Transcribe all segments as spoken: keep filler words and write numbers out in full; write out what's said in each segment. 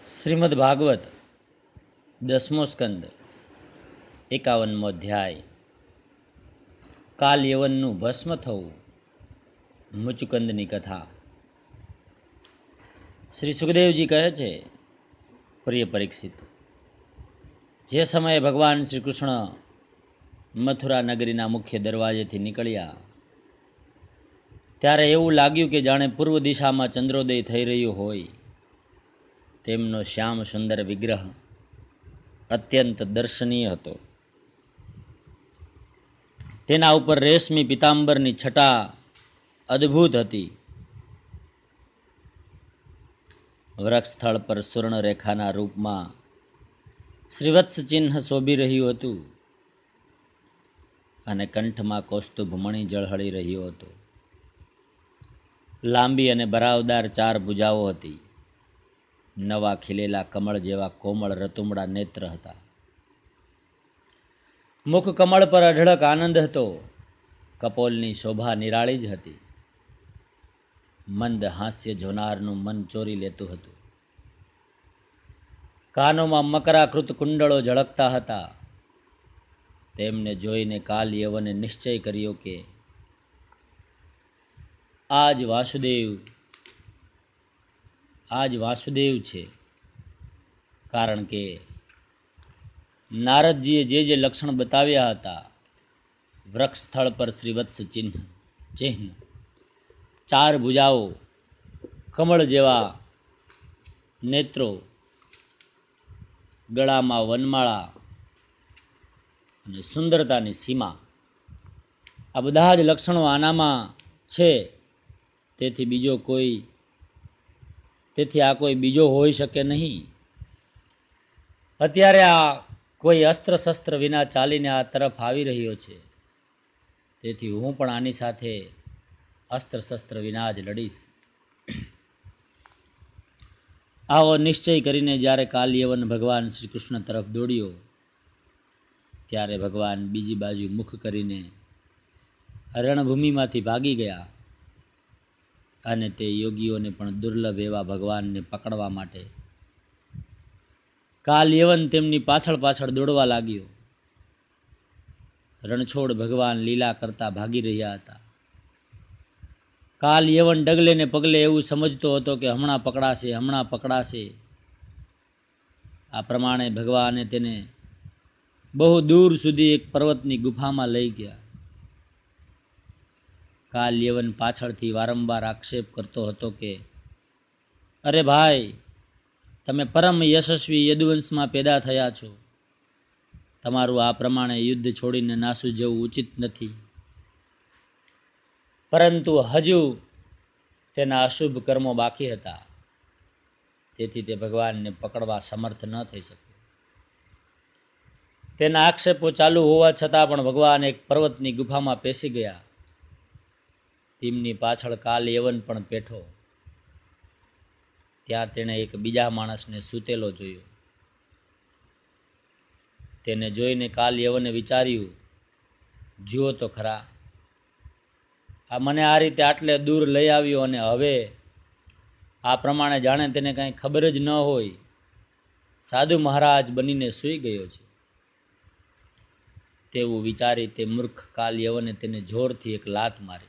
શ્રીમદ ભાગવત દસમો સ્કંદ એકાવનમો અધ્યાય કાલ યવનનું ભસ્મ થવું. મુચુકંદની કથા. શ્રી સુખદેવજી કહે છે, પ્રિય પરીક્ષિત, જે સમયે ભગવાન શ્રી કૃષ્ણ મથુરા નગરીના મુખ્ય દરવાજેથી નીકળ્યા ત્યારે એવું લાગ્યું કે જાણે પૂર્વ દિશામાં ચંદ્રોદય થઈ રહ્યો હોય. તેમનો શ્યામ સુંદર વિગ્રહ અત્યંત દર્શનીય હતો. તેના ઉપર રેશમી પિતાંબરની છટા અદ્ભુત હતી. વૃક્ષસ્થળ પર સુવર્ણ રેખાના રૂપમાં શ્રીવત્સ ચિહ્ન શોભી રહ્યું હતું અને કંઠમાં કૌસ્તુભ મણિ ઝળહળી રહ્યો હતો. લાંબી અને ભરાવદાર ચાર ભુજાઓ હતી. નવા ખીલેલા કમળ જેવા કોમળ રતુમડા નેત્ર હતા. મુખ કમળ પર અઢળક આનંદ હતો. કપોલની શોભા નિરાળી જ હતી. મંદ હાસ્ય જોનારનું મન ચોરી લેતું હતું. કાનોમાં મકરાકૃત કુંડળો ઝળકતા હતા. તેમને જોઈને કાલ યવને નિશ્ચય કર્યો કે આજ વાસુદેવ આજ વાસુદેવ છે. કારણ કે નારદજીએ જે જે લક્ષણ બતાવ્યા હતા, વૃક્ષ સ્થળ પર શ્રીવત્સ ચિહ્ન ચિહ્ન ચાર ભુજાઓ, કમળ જેવા નેત્રો, ગળામાં વનમાળા અને સુંદરતાની સીમા, આ બધા જ લક્ષણો આનામાં છે. તેથી બીજો કોઈ તેથી આ કોઈ બીજો હોઈ શકે નહીં. અત્યારે આ કોઈ અસ્ત્ર શસ્ત્ર વિના ચાલીને આ તરફ આવી રહ્યો છે. તેથી હું પણ આની સાથે અસ્ત્ર શસ્ત્ર વિના જ લડીશ. આવો નિશ્ચય કરીને જ્યારે કાલ યવન ભગવાન શ્રી કૃષ્ણ તરફ દોડ્યો ત્યારે ભગવાન બીજી બાજુ મુખ કરીને રણભૂમિમાંથી ભાગી ગયા અને તે યોગીઓને પણ દુર્લભ એવા ભગવાનને પકડવા માટે કાલ યવન તેમની પાછળ પાછળ દોડવા લાગ્યો. રણછોડ ભગવાન લીલા કરતા ભાગી રહ્યા હતા. કાલ યવન ડગલે ને પગલે એવું સમજતો હતો કે હમણાં પકડાશે હમણાં પકડાશે. આ પ્રમાણે ભગવાને તેને બહુ દૂર સુધી એક પર્વતની ગુફામાં લઈ ગયા. કાલ યવન પાછળથી વારંવાર આક્ષેપ કરતો હતો કે અરે ભાઈ, તમે પરમ યશસ્વી યદુવંશમાં પેદા થયા છો. તમારું આ પ્રમાણે યુદ્ધ છોડીને નાસું જવું ઉચિત નથી. પરંતુ હજુ તેના અશુભ કર્મો બાકી હતા. તેથી તે ભગવાનને પકડવા સમર્થ ન થઈ શક્યો. તેના આક્ષેપો ચાલુ હોવા છતાં પણ ભગવાન એક પર્વતની ગુફામાં પેસી ગયા. તેમની પાછળ કાલ યવન પણ પેઠો. ત્યાં તેણે એક બીજા માણસને સૂતેલો જોયો. તેને જોઈને કાલ યવને વિચાર્યું, જુઓ તો ખરા, આ મને આ રીતે આટલે દૂર લઈ આવ્યો અને હવે આ પ્રમાણે જાણે તેને કાંઈ ખબર જ ન હોય સાધુ મહારાજ બનીને સૂઈ ગયો છે. તેવું વિચારી તે મૂર્ખ કાલ યવને તેને જોરથી એક લાત મારી.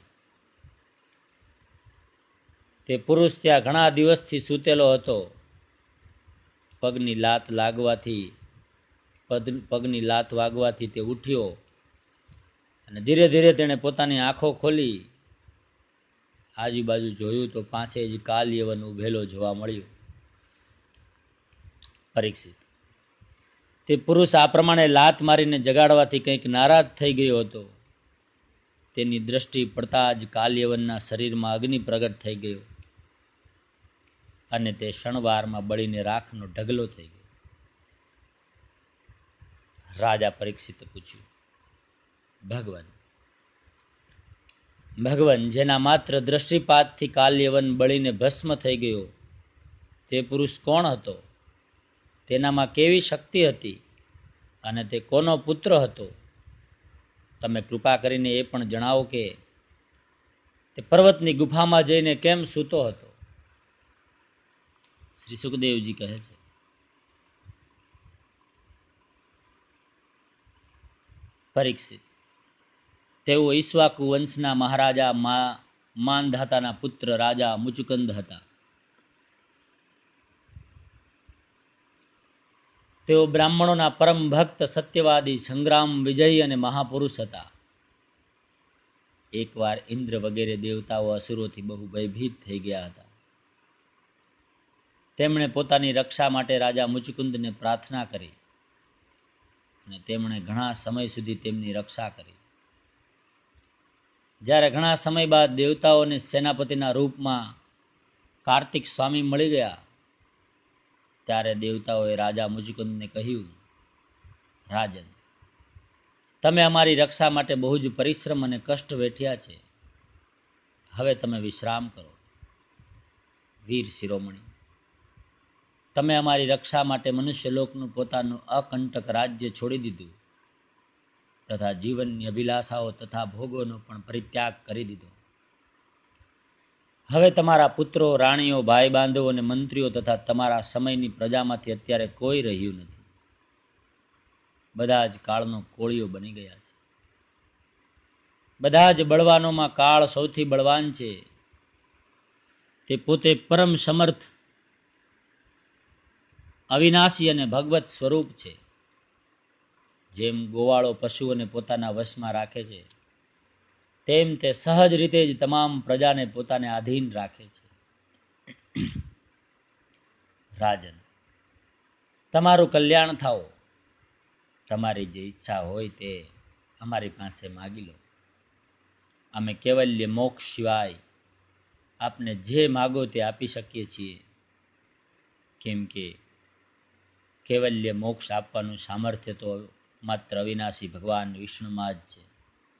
તે પુરુષ ત્યાં ઘણા દિવસથી સૂતેલો હતો. પગની લાત લાગવાથી પગની લાત વાગવાથી તે ઉઠ્યો અને ધીરે ધીરે તેણે પોતાની આંખો ખોલી આજુબાજુ જોયું તો પાસે જ કાલ યવન ઉભેલો જોવા મળ્યો. પરીક્ષિત, તે પુરુષ આ પ્રમાણે લાત મારીને જગાડવાથી કંઈક નારાજ થઈ ગયો હતો. તેની દ્રષ્ટિ પડતા જ કાલ યવનના શરીરમાં અગ્નિ પ્રગટ થઈ ગયો અને તે ક્ષણવારમાં બળીને રાખનો ઢગલો થઈ ગયો. રાજા પરીક્ષિતે પૂછ્યું, ભગવાન ભગવાન જેના માત્ર દ્રષ્ટિપાતથી કાલ યવન બળીને ભસ્મ થઈ ગયો, તે પુરુષ કોણ હતો? તેનામાં કેવી શક્તિ હતી અને તે કોનો પુત્ર હતો? તમે કૃપા કરીને એ પણ જણાવો કે તે પર્વતની ગુફામાં જઈને કેમ સૂતો હતો? શ્રી સુખદેવજી કહે છે, પરીક્ષિત: તેઓ ઈક્ષ્વાકુ વંશના મહારાજા માનધાતાના પુત્ર રાજા મુચુકંદ હતા. તેઓ બ્રાહ્મણોના પરમ ભક્ત, સત્યવાદી, સંગ્રામ વિજયી અને મહાપુરુષ હતા. એકવાર ઇન્દ્ર વગેરે દેવતાઓ અસુરોથી બહુ ભયભીત થઈ ગયા હતા. તેમણે પોતાની રક્ષા માટે રાજા મુચુકુંદને પ્રાર્થના કરી અને તેમણે ઘણા સમય સુધી તેમની રક્ષા કરી. જ્યારે ઘણા સમય બાદ દેવતાઓને સેનાપતિના રૂપમાં કાર્તિક સ્વામી મળી ગયા, ત્યારે દેવતાઓએ રાજા મુચુકુંદને કહ્યું, રાજન, તમે અમારી રક્ષા માટે બહુ જ પરિશ્રમ અને કષ્ટ વેઠ્યા છે. હવે તમે વિશ્રામ કરો. વીર શિરોમણી, તમે અમારી રક્ષા માટે મનુષ્યલોકનું પોતાનું અકંટક રાજ્ય છોડી દીધું તથા જીવનની અભિલાષાઓ તથા ભોગોનો પણ પરિત્યાગ કરી દીધો. હવે તમારા પુત્રો, રાણીઓ, ભાઈ બાંધવો અને મંત્રીઓ તથા તમારા સમયની પ્રજામાંથી અત્યારે કોઈ રહ્યું નથી. બધા જ કાળનો કોળિયો બની ગયા છે. બધા જ બળવાનોમાં કાળ સૌથી બળવાન છે. તે પોતે પરમ સમર્થ, અવિનાશી અને ભગવત સ્વરૂપ છે. જેમ ગોવાળો પશુઓને પોતાના વશમાં રાખે છે, તેમ તે સહજ રીતે જ તમામ પ્રજાને પોતાને આધીન રાખે છે. રાજન, તમારું કલ્યાણ થાઓ. તમારી જે ઈચ્છા હોય તે અમારી પાસે માગી લો. અમે કેવલ્ય મોક્ષ સિવાય આપને જે માગો તે આપી શકીએ છીએ, કેમ કે કેવલ્ય મોક્ષ આપવાનું સામર્થ્ય તો માત્ર અવિનાશી ભગવાન વિષ્ણુમાં જ છે.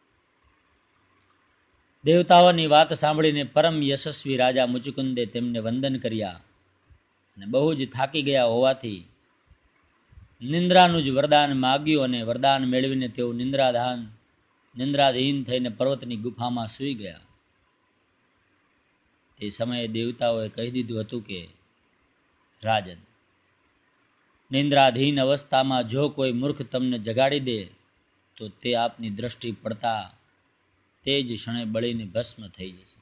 દેવતાઓની વાત સાંભળીને પરમ યશસ્વી રાજા મુચુકુંદે તેમને વંદન કર્યા અને બહુ જ થાકી ગયા હોવાથી નિંદ્રાનું જ વરદાન માગ્યું અને વરદાન મેળવીને તેઓ નિંદ્રાધાન નિંદ્રાધીન થઈને પર્વતની ગુફામાં સૂઈ ગયા. તે સમયે દેવતાઓએ કહી દીધું હતું કે, રાજન, નિંદ્રાધીન અવસ્થામાં જો કોઈ મૂર્ખ તમને જગાડી દે તો તે આપની દ્રષ્ટિ પડતા તે જ ક્ષણે બળીને ભસ્મ થઈ જશે.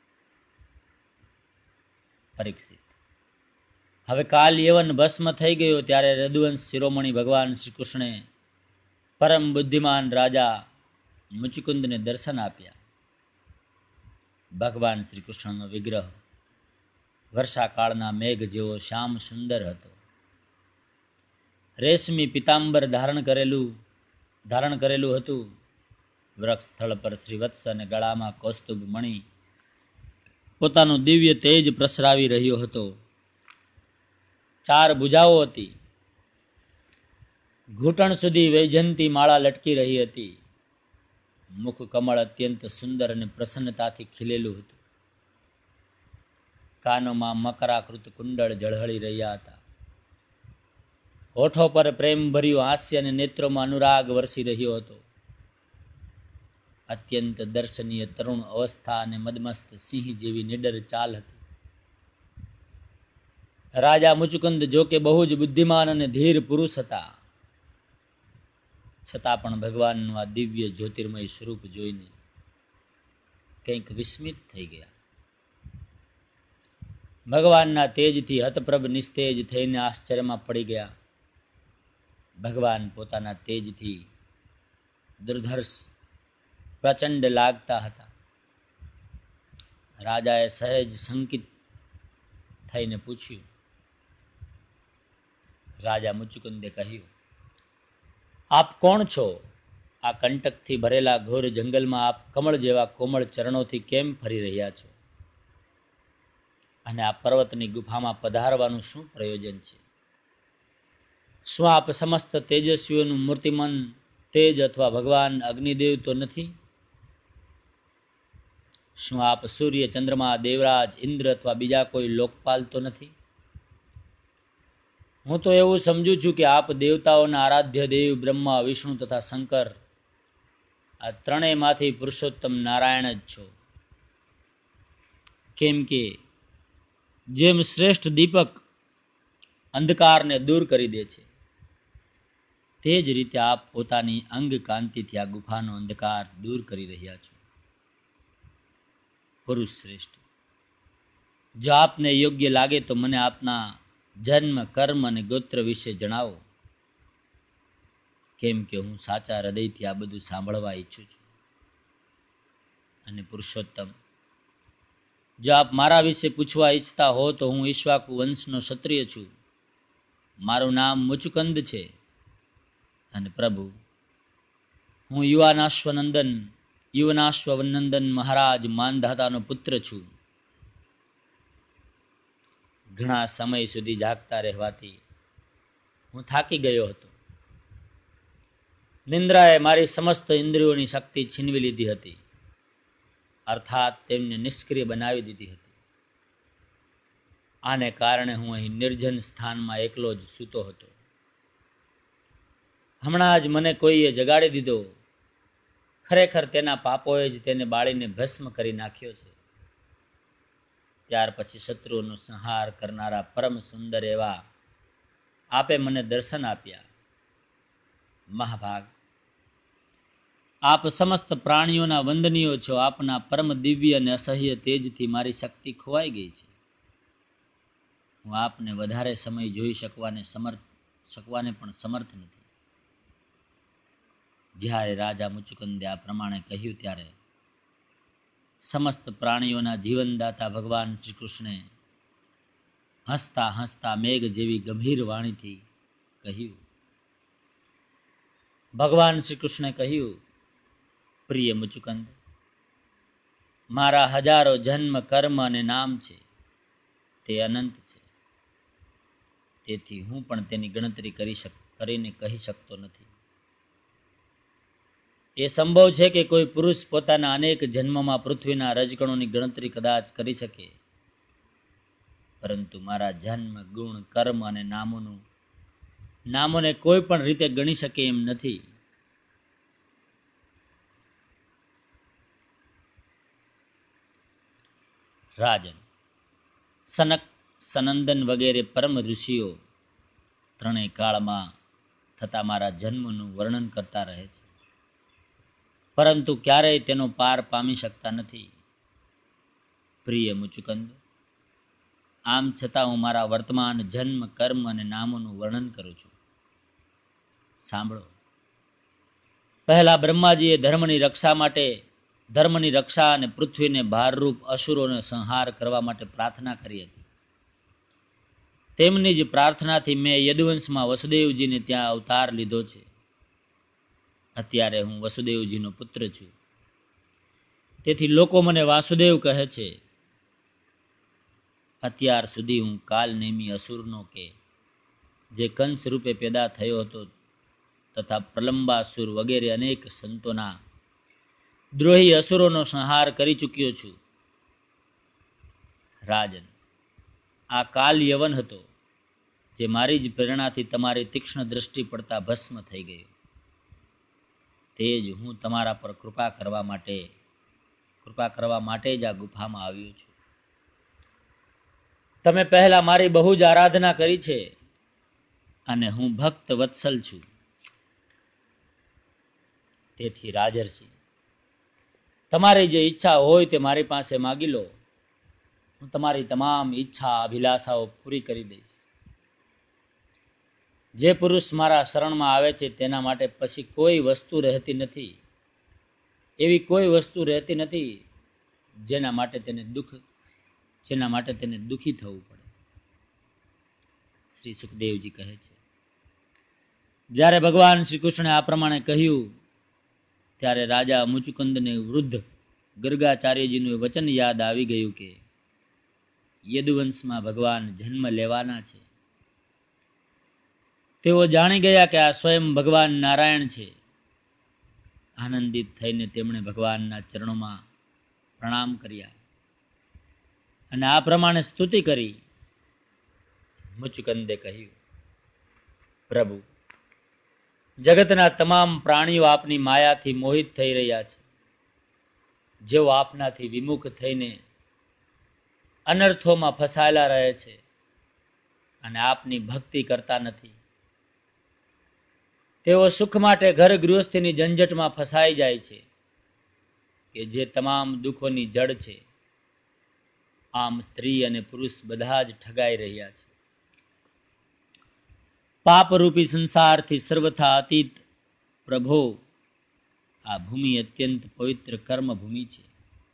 પરીક્ષિત: હવે કાલ યવન ભસ્મ થઈ ગયો ત્યારે રઘુવંશ શિરોમણી ભગવાન શ્રી કૃષ્ણે પરમ બુદ્ધિમાન રાજા મુચુકુંદને દર્શન આપ્યા. ભગવાન શ્રી કૃષ્ણનો વિગ્રહ વર્ષાકાળના મેઘ જેવો શ્યામ સુંદર હતો. રેશમી પિતાંબર ધારણ કરેલું ધારણ કરેલું હતું. વૃક્ષ સ્થળ પર શ્રીવત્સ અને ગળામાં કૌસ્તુભ મણિ પોતાનું દિવ્ય તેજ પ્રસરાવી રહ્યો હતો. ચાર ભુજાઓ હતી. ઘૂંટણ સુધી વૈજયંતી માળા લટકી રહી હતી. મુખ કમળ અત્યંત સુંદર અને પ્રસન્નતાથી ખીલેલું હતું. કાનોમાં મકરાકૃત કુંડળ ઝળહળી રહ્યા હતા. હોઠો પર પ્રેમ ભર્યું હાસ્ય અને નેત્રોમાં અનુરાગ વરસી રહ્યો હતો. અત્યંત દર્શનીય તરુણ અવસ્થા અને મદમસ્ત સિંહ જેવી નિડર ચાલ હતી. રાજા મુચુકુંદ જો કે બહુ જ બુદ્ધિમાન અને ધીર પુરુષ હતા, છતાં પણ ભગવાનનું આ દિવ્ય જ્યોતિર્મય સ્વરૂપ જોઈને કંઈક વિસ્મિત થઈ ગયા. ભગવાનના તેજથી હતપ્રભ નિસ્તેજ થઈને આશ્ચર્યમાં પડી ગયા. ભગવાન પોતાના તેજથી દુર્ધર્ષ પ્રચંડ લાગતા હતા. રાજાએ સહેજ શંકિત થઈને પૂછ્યું. રાજા મુચુકુંદે કહ્યું, આપ કોણ છો? આ કંટકથી ભરેલા ઘોર જંગલમાં આપ કમળ જેવા કોમળ ચરણોથી કેમ ફરી રહ્યા છો? અને આ પર્વતની ગુફામાં પધારવાનું શું પ્રયોજન છે? શું આપ સમસ્ત તેજસ્વીઓનું મૂર્તિમન તેજ અથવા ભગવાન અગ્નિદેવ તો નથી? શું આપ સૂર્ય, ચંદ્રમા, દેવરાજ, ઇન્દ્ર અથવા બીજા કોઈ લોકપાલ તો નથી? હું તો એવું સમજુ છું કે આપ દેવતાઓના આરાધ્ય દેવ બ્રહ્મા, વિષ્ણુ તથા શંકર આ ત્રણેયમાંથી પુરુષોત્તમ નારાયણ જ છો. કેમ કે જેમ શ્રેષ્ઠ દીપક અંધકારને દૂર કરી દે છે, તે જ રીતે આપ પોતાની અંગ કાંતિથી આ ગુફાનો અંધકાર દૂર કરી રહ્યા છો. પુરુષ શ્રેષ્ઠ, જો આપને યોગ્ય લાગે તો મને આપના જન્મ, કર્મ અને ગોત્ર વિશે જણાવો, કેમ કે હું સાચા હૃદયથી આ બધું સાંભળવા ઈચ્છું છું. અને પુરુષોત્તમ, જો આપ મારા વિશે પૂછવા ઈચ્છતા હો તો હું ઈક્ષ્વાકુ વંશનો ક્ષત્રિય છું. મારું નામ મુચુકંદ છે. અને પ્રભુ, હું યુવાનાશ્વનંદન યુવનાશ્વનંદન મહારાજ માનધાતાનો પુત્ર છું. ઘણા સમય સુધી જાગતા રહેવાથી હું થાકી ગયો હતો. નિંદ્રાએ મારી સમસ્ત ઇન્દ્રિયોની શક્તિ છીનવી લીધી હતી, અર્થાત તેમને નિષ્ક્રિય બનાવી દીધી હતી. આને કારણે હું અહીં નિર્જન સ્થાનમાં એકલો જ સૂતો હતો. હમણાં જ મને કોઈએ જગાડી દીધો. ખરેખર તેના પાપોએ જ તેને બાળીને ભસ્મ કરી નાખ્યો છે. ત્યાર પછી શત્રુઓનો સંહાર કરનારા પરમ સુંદર એવા આપે મને દર્શન આપ્યા. મહાભાગ, આપ સમસ્ત પ્રાણીઓના વંદનીયો છો. આપના પરમ દિવ્ય અને અસહ્ય તેજથી મારી શક્તિ ખોવાઈ ગઈ છે. હું આપને વધારે સમય જોઈ શકવાને સમર્થ શકવાને પણ સમર્થ નથી. જ્યારે રાજા મુચુકંદે આ પ્રમાણે કહ્યું ત્યારે સમસ્ત પ્રાણીઓના જીવનદાતા ભગવાન શ્રી કૃષ્ણે હસતા હસતા મેઘ જેવી ગંભીર વાણીથી કહ્યું. ભગવાન શ્રી કૃષ્ણે કહ્યું, પ્રિય મુચુકંદ, મારા હજારો જન્મ, કર્મ અને નામ છે. તે અનંત છે. તેથી હું પણ તેની ગણતરી કરી શક કરીને કહી શકતો નથી. એ સંભવ છે કે કોઈ પુરુષ પોતાના અનેક જન્મમાં પૃથ્વીના રજકણોની ગણતરી કદાચ કરી શકે, પરંતુ મારા જન્મ, ગુણ, કર્મ અને નામોનું નામોને કોઈ પણ રીતે ગણી શકે એમ નથી. રાજન, સનક, સનંદન વગેરે પરમ ઋષિઓ ત્રણેય કાળમાં થતા મારા જન્મનું વર્ણન કરતા રહે છે, પરંતુ ક્યારેય તેનો પાર પામી શકતા નથી. પ્રિય મુચુકંદ, આમ છતાં હું મારા વર્તમાન જન્મ, કર્મ અને નામોનું વર્ણન કરું છું. સાંભળો. પહેલા બ્રહ્માજીએ ધર્મની રક્ષા માટે ધર્મની રક્ષા અને પૃથ્વીને ભારરૂપ અસુરોનો સંહાર કરવા માટે પ્રાર્થના કરી હતી. તેમની જ પ્રાર્થનાથી મેં યદુવંશમાં વસુદેવજીને ત્યાં અવતાર લીધો છે. અત્યારે હું વસુદેવજીનો પુત્ર છું. તેથી લોકો મને વાસુદેવ કહે છે. અત્યાર સુધી હું કાલનેમી અસુરનો કે જે કંસ રૂપે પેદા થયો હતો તથા પ્રલંબાસુર વગેરે અનેક સંતોના દ્રોહી અસુરોનો સંહાર કરી ચૂક્યો છું. રાજન, આ કાલ યવન હતો જે મારી જ પ્રેરણાથી તમારી તીક્ષ્ણ દ્રષ્ટિ પડતા ભસ્મ થઈ ગયો. તે જ હું તમારા પર કૃપા કરવા માટે કૃપા કરવા માટે જ આ ગુફામાં આવ્યો છું. તમે પહેલા મારી બહુ જ આરાધના કરી છે અને હું ભક્ત વત્સલ છું. તેથી રાજર્ષિ, તમારી જે ઈચ્છા હોય તે મારી પાસે માગી લો. હું તમારી તમામ ઈચ્છા, અભિલાષાઓ પૂરી કરી દઈશ. જે પુરુષ મારા શરણમાં આવે છે તેના માટે પછી કોઈ વસ્તુ રહેતી નથી. એવી કોઈ વસ્તુ રહેતી નથી જેના માટે તેને દુઃખ જેના માટે તેને દુઃખી થવું પડે. શ્રી સુખદેવજી કહે છે, જ્યારે ભગવાન શ્રી કૃષ્ણે આ પ્રમાણે કહ્યું ત્યારે રાજા મુચુકંદને વૃદ્ધ ગર્ગાચાર્યજીનું વચન યાદ આવી ગયું કે યદુવંશમાં ભગવાન જન્મ લેવાના છે. તેઓ જાણી ગયા કે આ સ્વયં ભગવાન નારાયણ છે. આનંદિત થઈને તેમણે ભગવાનના ચરણોમાં પ્રણામ કર્યા અને આ પ્રમાણે સ્તુતિ કરી. મુચુકંદે કહ્યું, પ્રભુ, જગતના તમામ પ્રાણીઓ આપની માયાથી મોહિત થઈ રહ્યા છે. જેઓ આપનાથી વિમુખ થઈને અનર્થોમાં ફસાયેલા રહે છે અને આપની ભક્તિ કરતા નથી. તેઓ સુખ માટે ઘર ગૃહસ્થીની ઝંઝટમાં ફસાઈ જાય છે કે જે તમામ દુઃખોની જડ છે. આમ સ્ત્રી અને પુરુષ બધા જ ઠગાઈ રહ્યા છે. પાપરૂપી સંસારથી સર્વથા અતીત પ્રભો, આ ભૂમિ અત્યંત પવિત્ર કર્મ ભૂમિ છે.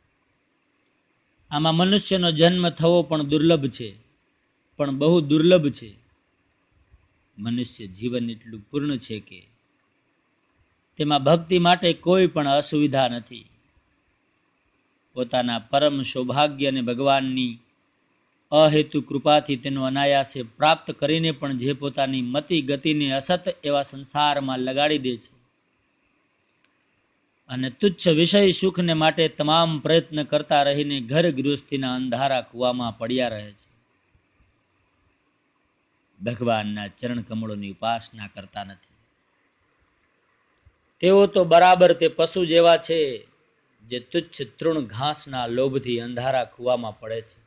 આમાં મનુષ્યનો જન્મ થવો પણ દુર્લભ છે, પણ બહુ દુર્લભ છે. મનુષ્ય જીવન એટલું પૂર્ણ છે કે તેમાં ભક્તિ માટે કોઈ પણ અસુવિધા નથી. પોતાના પરમ સૌભાગ્ય અને ભગવાનની અહેતુ કૃપાથી તેનો અનાયાસે પ્રાપ્ત કરીને પણ જે પોતાની મતિ ગતિને અસત એવા સંસારમાં લગાડી દે છે અને તુચ્છ વિષય સુખને માટે તમામ પ્રયત્ન કરતા રહીને ઘર ગૃહસ્થીના અંધારા કૂવામાં પડ્યા રહે છે. ભગવાનના ચરણ કમળોની ઉપાસના કરતા નથી. તેઓ તો બરાબર તે પશુ જેવા છે જે તુચ્છ તૃણ ઘાસના લોભથી અંધારા કૂવામાં પડે છે.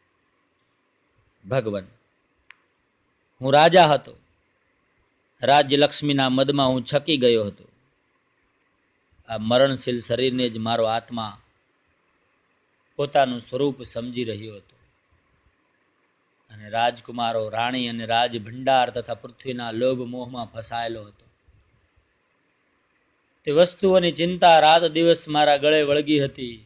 ભગવાન, હું રાજા હતો. રાજ્યલક્ષ્મીના મદમાં હું છકી ગયો હતો. આ મરણશીલ શરીરને જ મારો આત્મા પોતાનું સ્વરૂપ સમજી રહ્યો હતો અને રાજકુમારો, રાણી અને રાજ ભંડાર તથા પૃથ્વીના લોભ મોહમાં ફસાયેલો હતો. તે વસ્તુઓની ચિંતા રાત દિવસ મારા ગળે વળગી હતી.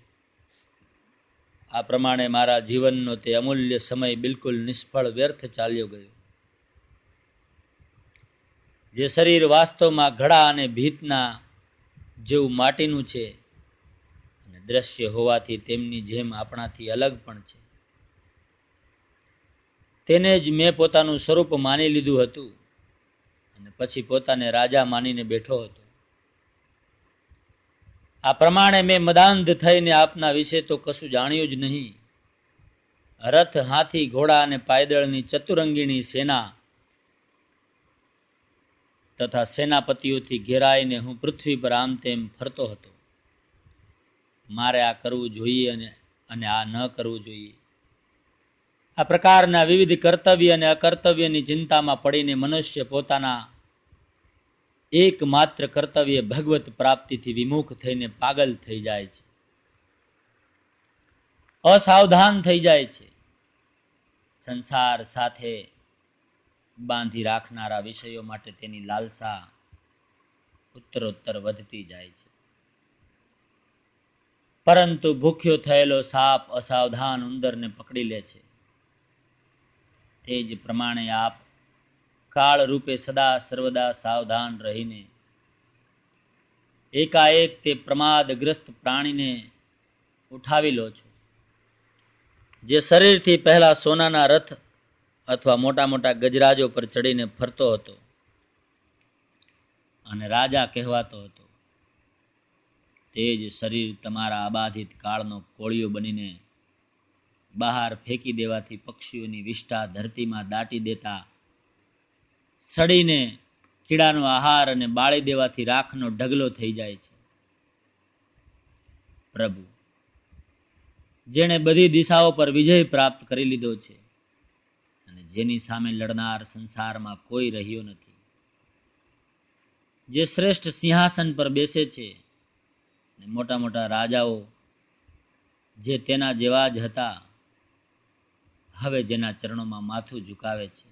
આ પ્રમાણે મારા જીવનનો તે અમૂલ્ય સમય બિલકુલ નિષ્ફળ વ્યર્થ ચાલ્યો ગયો. જે શરીર વાસ્તવમાં ઘડા અને ભીતના જેવું માટીનું છે અને દ્રશ્ય હોવાથી તેમની જેમ આપણાથી અલગ પણ છે, તેને જ મેં પોતાનું સ્વરૂપ માની લીધું હતું અને પછી પોતાને રાજા માનીને બેઠો હતો. આ પ્રમાણે મેં મદાંધ થઈને આપના વિશે તો કશું જાણ્યું જ નહીં. રથ, હાથી, ઘોડા અને પાયદળની ચતુરંગીણી સેના તથા સેનાપતિઓથી ઘેરાઈને હું પૃથ્વી પર આમ તેમ ફરતો હતો. મારે આ કરવું જોઈએ અને અને આ ન કરવું જોઈએ, આ પ્રકારના વિવિધ કર્તવ્ય અને અકર્તવ્યની ચિંતામાં પડીને મનુષ્ય પોતાના એકમાત્ર કર્તવ્ય ભગવત પ્રાપ્તિથી વિમુખ થઈને પાગલ થઈ જાય છે, અસાવધાન થઈ જાય છે. સંસાર સાથે બાંધી રાખનારા વિષયો માટે તેની લાલસા ઉત્તરોત્તર વધતી જાય છે. પરંતુ ભૂખ્યો થયેલો સાપ અસાવધાન ઉંદરને પકડી લે છે. તે જ પ્રમાણે આપ કાળ રૂપે સદા સર્વદા સાવધાન રહીને એકાએક તે પ્રમાદગ્રસ્ત પ્રાણીને ઉઠાવી લો છો, જે શરીરથી પહેલા સોનાના રથ અથવા મોટા મોટા ગજરાજો પર ચડીને ફરતો હતો અને રાજા કહેવાતો હતો. તે જ શરીર તમારા અબાધિત કાળનો કોળિયો બનીને બહાર ફેંકી દેવાથી પક્ષીઓની વિષ્ઠા ધરતીમાં દાટી દેતા, સડીને કીડાનો આહાર અને બાળી દેવાથી રાખનો ઢગલો થઈ જાય છે. પ્રભુ, જેણે બધી દિશાઓ પર વિજય પ્રાપ્ત કરી લીધો છે અને જેની સામે લડનાર સંસારમાં કોઈ રહ્યો નથી, જે શ્રેષ્ઠ સિંહાસન પર બેસે છે અને મોટા મોટા રાજાઓ જે તેના જેવા જ હતા હવે જેના ચરણોમાં માથું ઝુકાવે છે,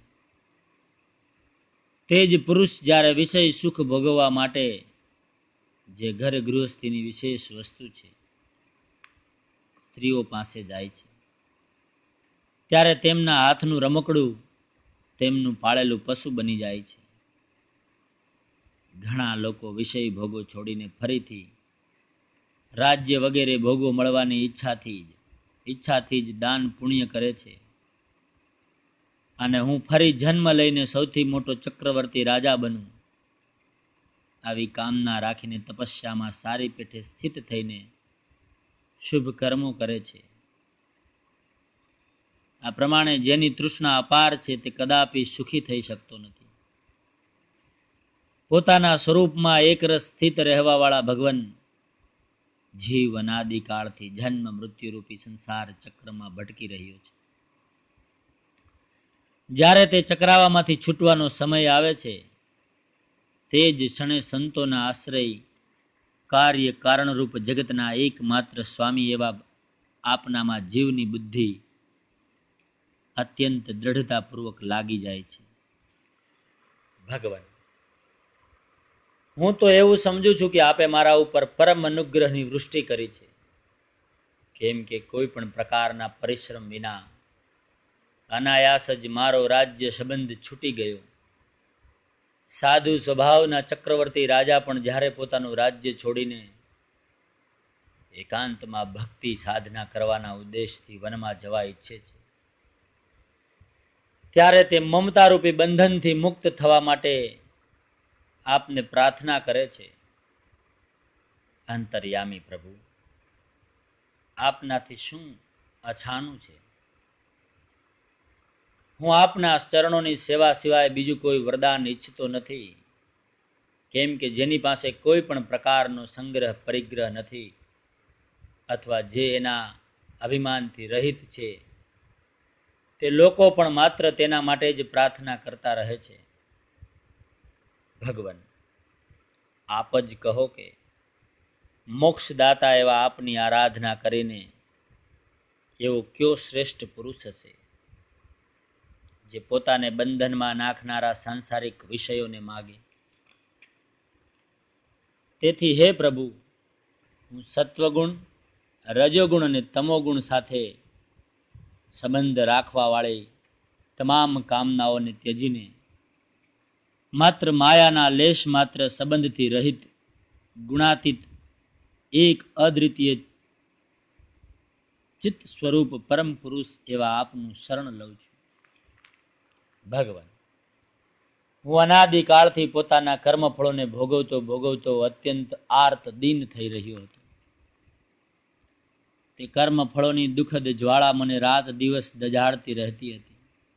તે જ પુરુષ જ્યારે વિષય સુખ ભોગવવા માટે જે ઘર ગૃહસ્થીની વિશેષ વસ્તુ છે સ્ત્રીઓ પાસે જાય છે, ત્યારે તેમના હાથનું રમકડું તેમનું પાળેલું પશુ બની જાય છે. ઘણા લોકો વિષય ભોગો છોડીને ફરીથી રાજ્ય વગેરે ભોગો મળવાની ઈચ્છાથી જ ઈચ્છાથી જ દાન પુણ્ય કરે છે અને હું ફરી જન્મ લઈને સૌથી મોટો ચક્રવર્તી રાજા બનું, આવી કામના રાખીને તપસ્યામાં સારી પેઠે સ્થિત થઈને શુભ કર્મો કરે છે. આ પ્રમાણે જેની તૃષ્ણા અપાર છે તે કદાપી સુખી થઈ શકતો નથી. પોતાના સ્વરૂપમાં એકરસ સ્થિત રહેવાવાળા ભગવાન જીવ અનાદિકાળથી જન્મ મૃત્યુરૂપી સંસાર ચક્રમાં ભટકી રહ્યો છે. જ્યારે તે ચક્રાવામાંથી છૂટવાનો સમય આવે છે તે જ ક્ષણે સંતોના આશ્રય કાર્ય કારણરૂપ જગતના એકમાત્ર સ્વામી એવા આપનામાં જીવની બુદ્ધિ અત્યંત દ્રઢતાપૂર્વક લાગી જાય છે. ભગવાન, હું તો એવું સમજુ છું કે આપે મારા ઉપર પરમ અનુગ્રહની વૃષ્ટિ કરી છે, કેમ કે કોઈ પણ પ્રકારના પરિશ્રમ વિના અનાયાસ જ મારો રાજ્ય સંબંધ છૂટી ગયો. સાધુ સ્વભાવના ચક્રવર્તી રાજા પણ જ્યારે પોતાનું રાજ્ય છોડીને એકાંતમાં ભક્તિ સાધના કરવાના ઉદ્દેશથી વનમાં જવા ઈચ્છે છે, ત્યારે તે મમતારૂપી બંધનથી મુક્ત થવા માટે આપને પ્રાર્થના કરે છે. અંતર્યામી પ્રભુ, આપનાથી શું અછાનું છે? હું આપના ચરણોની સેવા સિવાય બીજું કોઈ વરદાન ઈચ્છતો નથી, કેમ કે જેની પાસે કોઈ પણ પ્રકારનો સંગ્રહ પરિગ્રહ નથી, અથવા જે એના અભિમાનથી રહિત છે, તે લોકો પણ માત્ર તેના માટે જ પ્રાર્થના કરતા રહે છે. ભગવાન, આપ જ કહો કે મોક્ષદાતા એવા આપની આરાધના કરીને એવો કયો શ્રેષ્ઠ પુરુષ હશે જે પોતાને બંધનમાં નાખનારા સાંસારિક વિષયોને માગે? તેથી હે પ્રભુ, હું સત્વગુણ, રજોગુણ અને તમોગુણ સાથે સંબંધ રાખવા વાળી તમામ કામનાઓને ત્યજીને માત્ર માયાના લેશ માત્ર સંબંધથી રહિત ગુણાતીત એક અદ્વિતીય ચિત્ત સ્વરૂપ પરમ પુરુષ એવા આપનું શરણ લઉં છું. ભગવાન, હું અનાદિકાળથી પોતાના કર્મફળોને ભોગવતો ભોગવતો અત્યંત આર્ત દીન થઈ રહ્યો હતો. તે કર્મફળોની દુઃખદ જ્વાળા મને રાત દિવસ દજાડતી રહેતી હતી.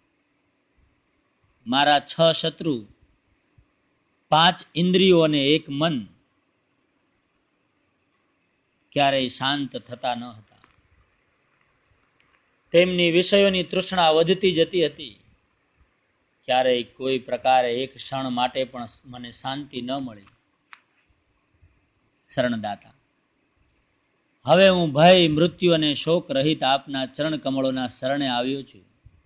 મારા છ શત્રુ, પાંચ ઇન્દ્રિયો અને એક મન ક્યારેય શાંત થતા ન હતા. તેમની વિષયોની તૃષ્ણા વધતી જતી હતી. ક્યારેય કોઈ પ્રકારે એક ક્ષણ માટે પણ મને શાંતિ ન મળી. શરણદાતા, હવે હું ભય, મૃત્યુ અને શોક રહિત આપના ચરણ કમળોના શરણે આવ્યો છું.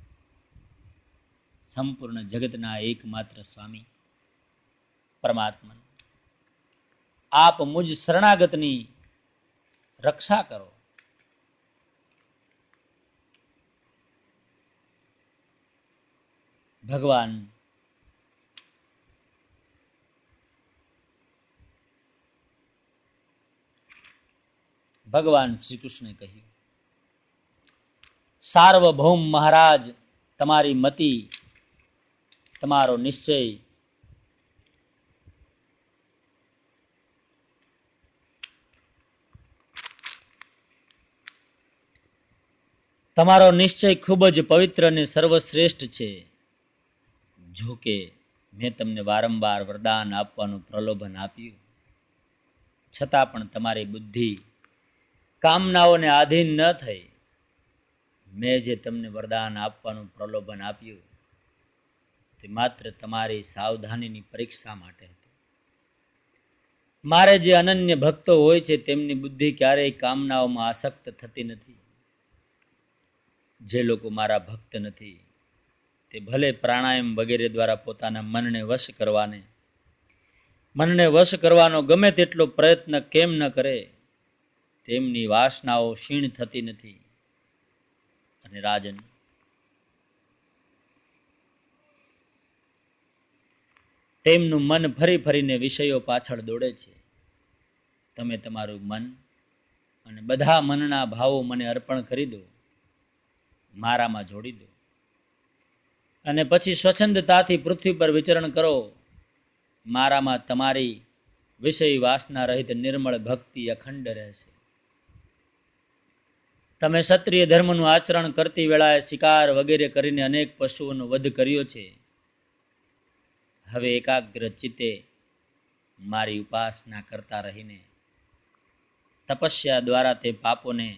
સંપૂર્ણ જગતના એકમાત્ર સ્વામી પરમાત્મા, આપ મુજ શરણાગતની રક્ષા કરો. ભગવાન, ભગવાન શ્રી કૃષ્ણે કહ્યું, સાર્વભૌમ મહારાજ, તમારી મતિ, તમારો નિશ્ચય તમારો નિશ્ચય ખૂબ જ પવિત્ર અને સર્વશ્રેષ્ઠ છે. જો કે મેં તમને વારંવાર વરદાન આપવાનું પ્રલોભન આપ્યું, છતાં પણ તમારી બુદ્ધિ કામનાઓને આધીન ન થઈ. મેં જે તમને વરદાન આપવાનું પ્રલોભન આપ્યું તે માત્ર તમારી સાવધાનીની પરીક્ષા માટે હતું. મારે જે અનન્ય ભક્તો હોય છે તેમની બુદ્ધિ ક્યારેય કામનાઓમાં આસક્ત થતી નથી. જે લોકો મારા ભક્ત નથી તે ભલે પ્રાણાયામ વગેરે દ્વારા પોતાના મનને વશ કરવાને મનને વશ કરવાનો ગમે તેટલો પ્રયત્ન કેમ ન કરે, તેમની વાસનાઓ ક્ષીણ થતી નથી. અને રાજન, તેમનું મન ફરી ફરીને વિષયો પાછળ દોડે છે. તમે તમારું મન અને બધા મનના ભાવો મને અર્પણ કરી દો, મારામાં જોડી દો, અને પછી સ્વચ્છંદતાથી પૃથ્વી પર વિચરણ કરો. મારામાં તમારી વિષય વાસના રહિત નિર્મળ ભક્તિ અખંડ રહેશે. તમે ક્ષત્રિય ધર્મનું આચરણ કરતી વેળાએ શિકાર વગેરે કરીને અનેક પશુઓનો વધ કર્યો છે. હવે એકાગ્ર ચિત્તે મારી ઉપાસના કરતા રહીને તપસ્યા દ્વારા તે પાપોને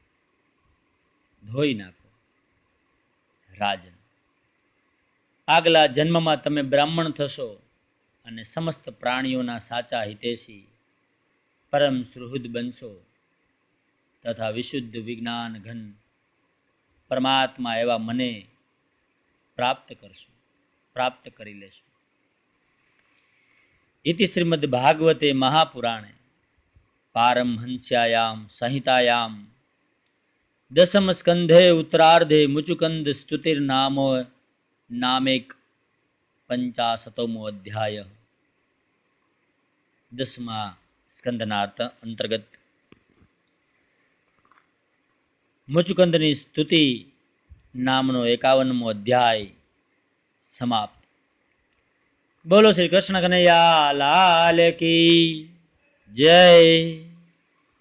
ધોઈ નાખો. રાજન, આગલા જન્મમાં તમે બ્રાહ્મણ થશો અને સમસ્ત પ્રાણીઓના સાચા હિતેશી પરમ સુહૃદ બનશો તથા વિશુદ્ધ વિજ્ઞાન ઘન પરમાત્મા એવા મને પ્રાપ્ત કરશો, પ્રાપ્ત કરી લેશો. ઇતિ શ્રીમદ્ ભાગવતે મહાપુરાણે પારમહંસ્યાયામ સંહિતાયામ દસમ સ્કંધે ઉત્તરાર્ધે મુચુકંદ સ્તુતિર નામો નામેક પંચાશતમો અધ્યાય. દસમા સ્કંદનાર્થ અંતર્ગત મુચુકંદની સ્તુતિ નામનો એકાવનમો અધ્યાય સમાપ્ત. બોલો શ્રી કૃષ્ણ કનૈયા લાલ કી જય.